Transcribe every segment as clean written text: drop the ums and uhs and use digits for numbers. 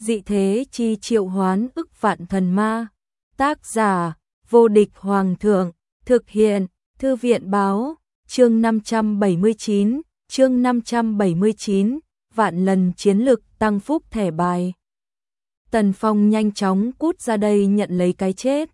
dị thế chi triệu hoán ức vạn thần ma. Tác giả, vô địch hoàng thượng, thực hiện, thư viện báo, chương 579, vạn lần chiến lực tăng phúc thẻ bài. Tần Phong nhanh chóng cút ra đây nhận lấy cái chết.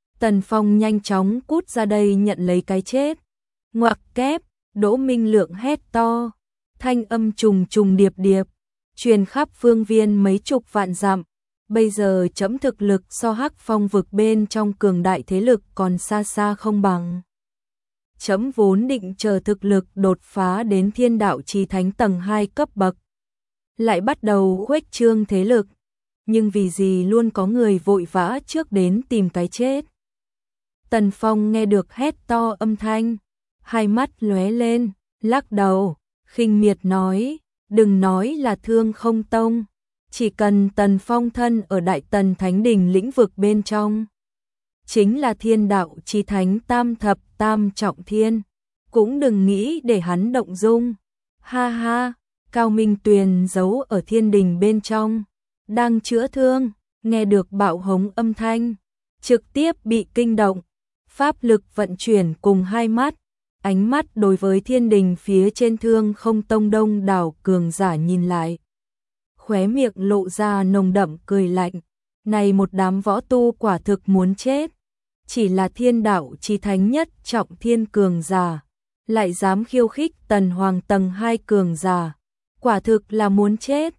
Ngoặc kép, Đỗ Minh Lượng hét to, thanh âm trùng trùng điệp điệp, truyền khắp phương viên mấy chục vạn dặm. Bây giờ trẫm thực lực so Hắc Phong vực bên trong cường đại thế lực còn xa xa không bằng. Trẫm vốn định chờ thực lực đột phá đến Thiên Đạo Chí Thánh tầng 2 cấp bậc, lại bắt đầu khuếch trương thế lực, nhưng vì gì luôn có người vội vã trước đến tìm cái chết. Tần Phong nghe được hét to âm thanh, hai mắt lóe lên, lắc đầu, khinh miệt nói, đừng nói là Thương Không Tông, chỉ cần Tần Phong thân ở Đại Tần Thánh Đình lĩnh vực bên trong, chính là Thiên Đạo Chí Thánh tam thập tam trọng thiên, cũng đừng nghĩ để hắn động dung. Ha ha, Cao Minh Tuyền giấu ở thiên đình bên trong, đang chữa thương, nghe được bạo hống âm thanh, trực tiếp bị kinh động, pháp lực vận chuyển cùng hai mắt, ánh mắt đối với thiên đình phía trên Thương Không Tông đông đảo cường giả nhìn lại. Khóe miệng lộ ra nồng đậm cười lạnh, này một đám võ tu quả thực muốn chết, chỉ là Thiên Đạo Chí Thánh nhất trọng thiên cường giả, lại dám khiêu khích Tần Hoàng tầng 2 cường giả, quả thực là muốn chết.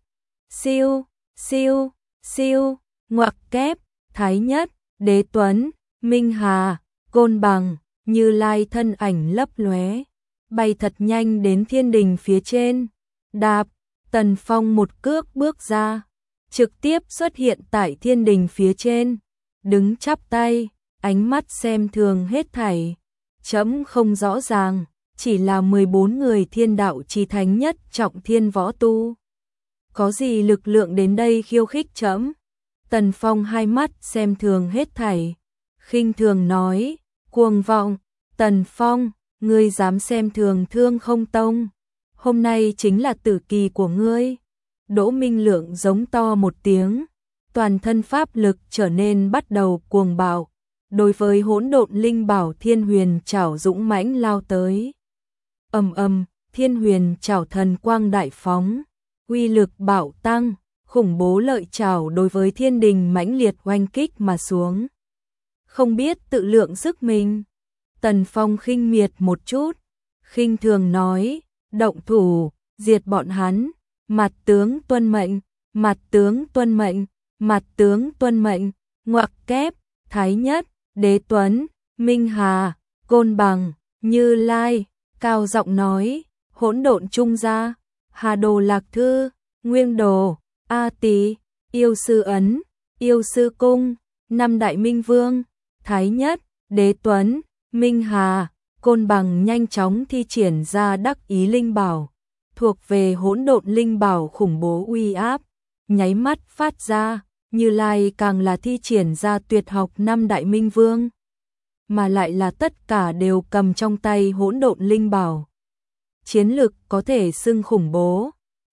Siêu, ngoặc kép, Thái Nhất, Đế Tuấn, Minh Hà, Côn Bằng, Như Lai thân ảnh lấp lóe, bay thật nhanh đến thiên đình phía trên. Đạp, Tần Phong một cước bước ra, trực tiếp xuất hiện tại thiên đình phía trên, đứng chắp tay, ánh mắt xem thường hết thảy. Trẫm không rõ ràng, chỉ là 14 người Thiên Đạo Chí Thánh nhất trọng thiên võ tu, có gì lực lượng đến đây khiêu khích trẫm? Tần Phong hai mắt xem thường hết thảy, khinh thường nói, cuồng vọng, Tần Phong, ngươi dám xem thường Thương Không Tông, hôm nay chính là tử kỳ của ngươi. Đỗ Minh Lượng giống to một tiếng, toàn thân pháp lực trở nên bắt đầu cuồng bạo, đối với hỗn độn linh bảo Thiên Huyền Trảo dũng mãnh lao tới. Ầm, Thiên Huyền Trảo thần quang đại phóng, uy lực bạo tăng, khủng bố lợi trảo đối với thiên đình mãnh liệt oanh kích mà xuống. Không biết tự lượng sức mình, Tần Phong khinh miệt một chút, khinh thường nói, động thủ, diệt bọn hắn, mặt tướng tuân mệnh, ngoặc kép, Thái Nhất, Đế Tuấn, Minh Hà, Côn Bằng, Như Lai, cao giọng nói, hỗn độn trung gia, Hà Đồ Lạc Thư, Nguyên Đồ, A Tỳ, Yêu Sư Ấn, Yêu Sư Cung, năm đại minh vương, Thái Nhất, Đế Tuấn, Minh Hà, Côn Bằng nhanh chóng thi triển ra đắc ý linh bảo, thuộc về hỗn độn linh bảo khủng bố uy áp, nháy mắt phát ra. Như Lai càng là thi triển ra tuyệt học năm đại minh vương, mà lại là tất cả đều cầm trong tay hỗn độn linh bảo. Chiến lực có thể xưng khủng bố.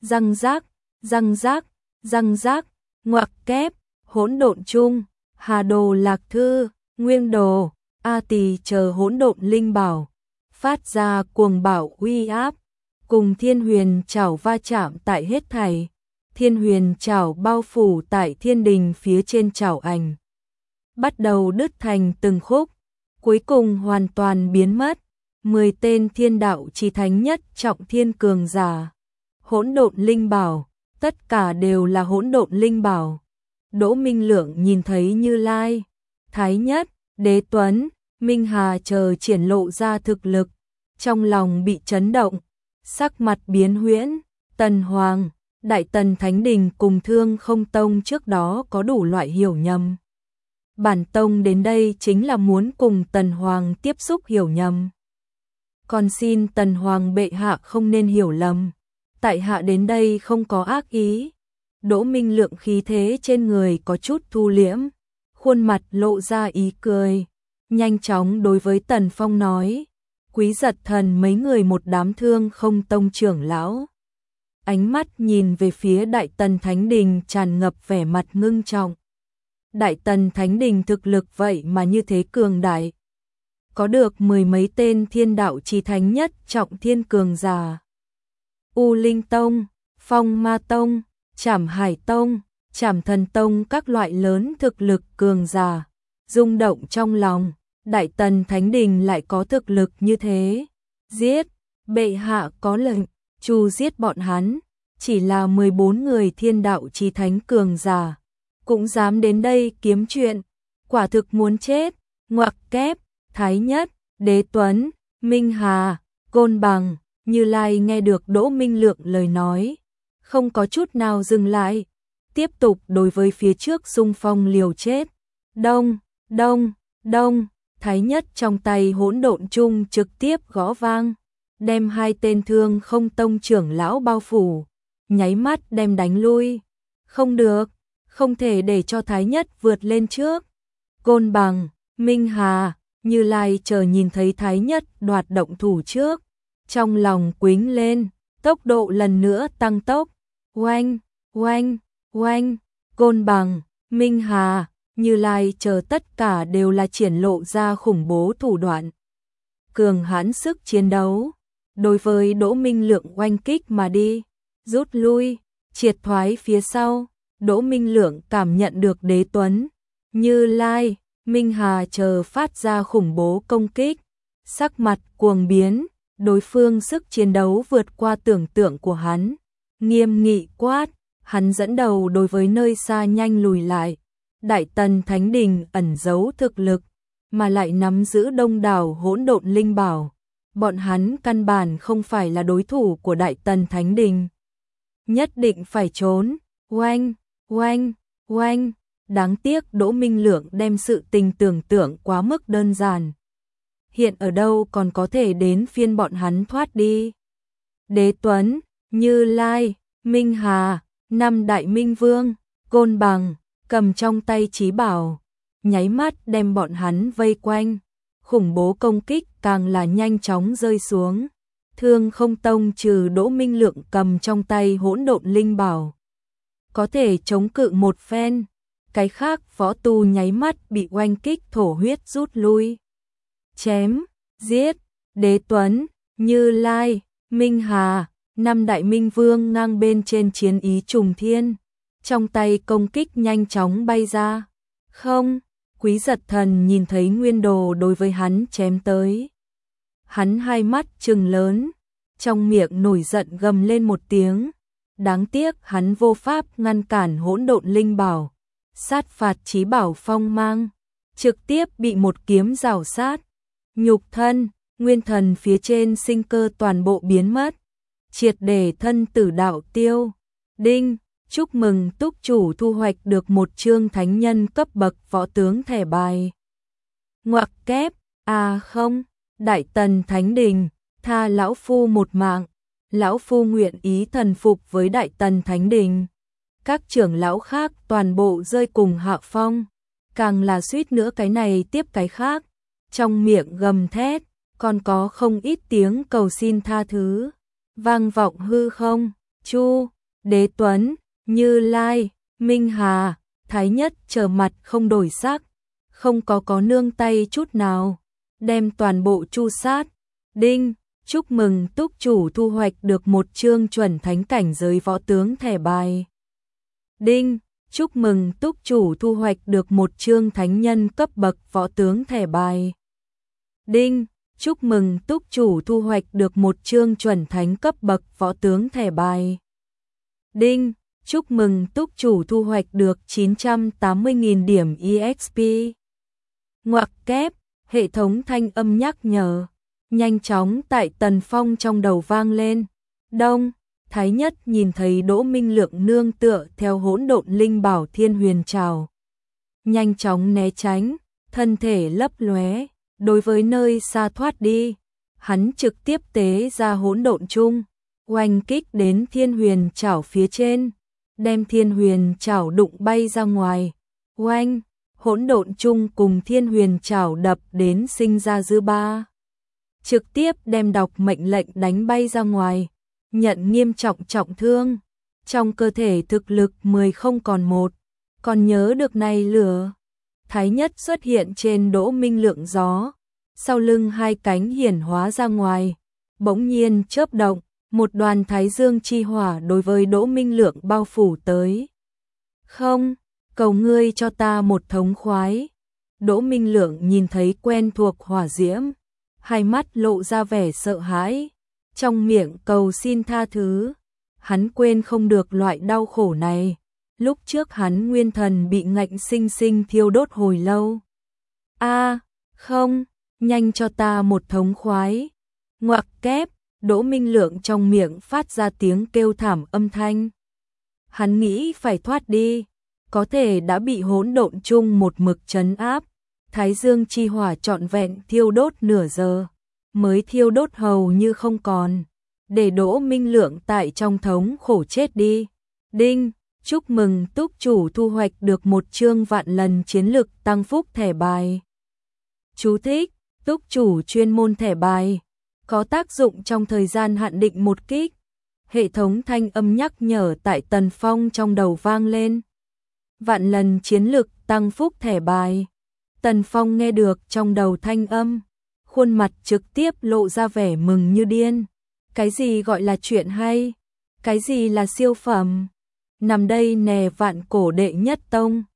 Răng rác, ngoặc kép, hỗn độn chung, Hà Đồ Lạc Thư, Nguyên Đồ, A Tỳ chờ hỗn độn linh bảo, phát ra cuồng bạo uy áp, cùng Thiên Huyền Trảo va chạm tại hết thảy. Thiên Huyền Trảo bao phủ tại thiên đình phía trên trảo ảnh, bắt đầu đứt thành từng khúc, cuối cùng hoàn toàn biến mất. 10 tên Thiên Đạo Chí Thánh nhất trọng thiên cường giả, hỗn độn linh bảo, tất cả đều là hỗn độn linh bảo. Đỗ Minh Lượng nhìn thấy Như Lai, Thái Nhất, Đế Tuấn, Minh Hà chờ triển lộ ra thực lực, trong lòng bị chấn động, sắc mặt biến huyễn. Tần Hoàng, Đại Tần Thánh Đình cùng Thương Không Tông trước đó có đủ loại hiểu nhầm. Bản tông đến đây chính là muốn cùng Tần Hoàng tiếp xúc hiểu nhầm. Còn xin Tần Hoàng bệ hạ không nên hiểu lầm, tại hạ đến đây không có ác ý. Đỗ Minh Lượng khí thế trên người có chút thu liễm, khuôn mặt lộ ra ý cười, nhanh chóng đối với Tần Phong nói, Quý Giật Thần mấy người một đám Thương Không Tông trưởng lão, ánh mắt nhìn về phía Đại Tần Thánh Đình tràn ngập vẻ mặt ngưng trọng. Đại Tần Thánh Đình thực lực vậy mà như thế cường đại. Có được mười mấy tên thiên đạo chí thánh nhất trọng thiên cường giả. U Linh Tông, Phong Ma Tông, Trảm Hải Tông, Trảm Thần Tông các loại lớn thực lực cường giả. Rung động trong lòng, Đại Tần Thánh Đình lại có thực lực như thế. Giết, bệ hạ có lệnh, chu giết bọn hắn. Chỉ là 14 người thiên đạo chí thánh cường giả. Cũng dám đến đây kiếm chuyện. Quả thực muốn chết. Ngoặc kép, Thái Nhất, Đế Tuấn, Minh Hà, Côn Bằng, Như Lai nghe được Đỗ Minh Lượng lời nói. Không có chút nào dừng lại. Tiếp tục đối với phía trước xung phong liều chết. Đông, đông, đông. Thái Nhất trong tay hỗn độn chung trực tiếp gõ vang. Đem hai tên Thương Không Tông trưởng lão bao phủ. Nháy mắt đem đánh lui. Không được, không thể để cho Thái Nhất vượt lên trước. Côn Bằng, Minh Hà, Như Lai chờ nhìn thấy Thái Nhất đoạt động thủ trước. Trong lòng quính lên, tốc độ lần nữa tăng tốc. Oanh, oanh, oanh, Côn Bằng, Minh Hà, Như Lai chờ tất cả đều là triển lộ ra khủng bố thủ đoạn. Cường hãn sức chiến đấu. Đối với Đỗ Minh Lượng oanh kích mà đi. Rút lui, triệt thoái phía sau. Đỗ Minh Lượng cảm nhận được Đế Tuấn, Như Lai, Minh Hà chờ phát ra khủng bố công kích. Sắc mặt cuồng biến, đối phương sức chiến đấu vượt qua tưởng tượng của hắn. Nghiêm nghị quát, hắn dẫn đầu đối với nơi xa nhanh lùi lại. Đại Tần Thánh Đình ẩn giấu thực lực, mà lại nắm giữ đông đảo hỗn độn linh bảo. Bọn hắn căn bản không phải là đối thủ của Đại Tần Thánh Đình. Nhất định phải trốn. Oanh, oanh, oanh. Đáng tiếc Đỗ Minh Lượng đem sự tình tưởng tượng quá mức đơn giản. Hiện ở đâu còn có thể đến phiên bọn hắn thoát đi. Đế Tuấn, Như Lai, Minh Hà, năm đại minh vương, Côn Bằng, cầm trong tay chí bảo. Nháy mắt đem bọn hắn vây quanh. Khủng bố công kích càng là nhanh chóng rơi xuống. Thương Không Tông trừ Đỗ Minh Lượng cầm trong tay hỗn độn linh bảo. Có thể chống cự một phen. Cái khác võ tu nháy mắt bị oanh kích thổ huyết rút lui. Chém, giết, Đế Tuấn, Như Lai, Minh Hà, năm đại minh vương ngang bên trên chiến ý trùng thiên. Trong tay công kích nhanh chóng bay ra. Không, Quý Giật Thần nhìn thấy nguyên đồ đối với hắn chém tới. Hắn hai mắt trừng lớn, trong miệng nổi giận gầm lên một tiếng. Đáng tiếc hắn vô pháp ngăn cản hỗn độn linh bảo. Sát phạt chí bảo phong mang, trực tiếp bị một kiếm rào sát. Nhục thân, nguyên thần phía trên sinh cơ toàn bộ biến mất. Triệt để thân tử đạo tiêu. Đinh, chúc mừng túc chủ thu hoạch được một chương thánh nhân cấp bậc võ tướng thẻ bài. Ngoặc kép, không, Đại Tần Thánh Đình, tha lão phu một mạng. Lão phu nguyện ý thần phục với Đại Tần Thánh Đình. Các trưởng lão khác toàn bộ rơi cùng hạ phong. Càng là suýt nữa cái này tiếp cái khác. Trong miệng gầm thét, còn có không ít tiếng cầu xin tha thứ. Vang vọng hư không, Chu, Đế Tuấn, Như Lai, Minh Hà, Thái Nhất trở mặt không đổi sắc. Không có nương tay chút nào. Đem toàn bộ chu sát. Đinh, chúc mừng túc chủ thu hoạch được một chương chuẩn thánh cảnh giới võ tướng thẻ bài. Đinh, chúc mừng túc chủ thu hoạch được một chương thánh nhân cấp bậc võ tướng thẻ bài. Đinh, chúc mừng túc chủ thu hoạch được một chương chuẩn thánh cấp bậc võ tướng thẻ bài. Đinh, chúc mừng túc chủ thu hoạch được 980.000 điểm EXP. Ngoặc kép, hệ thống thanh âm nhắc nhở. Nhanh chóng tại Tần Phong trong đầu vang lên. Đông, Thái Nhất nhìn thấy Đỗ Minh Lượng nương tựa theo hỗn độn linh bảo Thiên Huyền Trảo. Nhanh chóng né tránh, thân thể lấp lóe, đối với nơi xa thoát đi. Hắn trực tiếp tế ra hỗn độn chung, oanh kích đến Thiên Huyền Trảo phía trên, đem Thiên Huyền Trảo đụng bay ra ngoài. Oanh, hỗn độn chung cùng Thiên Huyền Trảo đập đến sinh ra dư ba. Trực tiếp đem đọc mệnh lệnh đánh bay ra ngoài. nhận nghiêm trọng trọng thương, trong cơ thể thực lực 10 không còn một, còn nhớ được này lửa. Thái nhất xuất hiện trên Đỗ Minh Lượng gió, sau lưng hai cánh hiển hóa ra ngoài, bỗng nhiên chớp động, một đoàn thái dương chi hỏa đối với Đỗ Minh Lượng bao phủ tới. Không, cầu ngươi cho ta một thống khoái. Đỗ Minh Lượng nhìn thấy quen thuộc hỏa diễm, hai mắt lộ ra vẻ sợ hãi, trong miệng cầu xin tha thứ. Hắn quên không được loại đau khổ này, lúc trước hắn nguyên thần bị ngạnh sinh sinh thiêu đốt hồi lâu. A, không, nhanh cho ta một thống khoái. Ngoặc kép, Đỗ Minh Lượng trong miệng phát ra tiếng kêu thảm âm thanh. Hắn nghĩ phải thoát đi, có thể đã bị hỗn độn chung một mực trấn áp. Thái dương chi hỏa trọn vẹn thiêu đốt nửa giờ, mới thiêu đốt hầu như không còn, để Đỗ Minh Lượng tại trong thống khổ chết đi. Đinh, chúc mừng túc chủ thu hoạch được một chương vạn lần chiến lực tăng phúc thẻ bài. Chú thích, túc chủ chuyên môn thẻ bài, có tác dụng trong thời gian hạn định một kích. Hệ thống thanh âm nhắc nhở tại Tần Phong trong đầu vang lên. Vạn lần chiến lực tăng phúc thẻ bài. Tần Phong nghe được trong đầu thanh âm, khuôn mặt trực tiếp lộ ra vẻ mừng như điên. Cái gì gọi là chuyện hay? Cái gì là siêu phẩm? Nằm đây nè vạn cổ đệ nhất tông.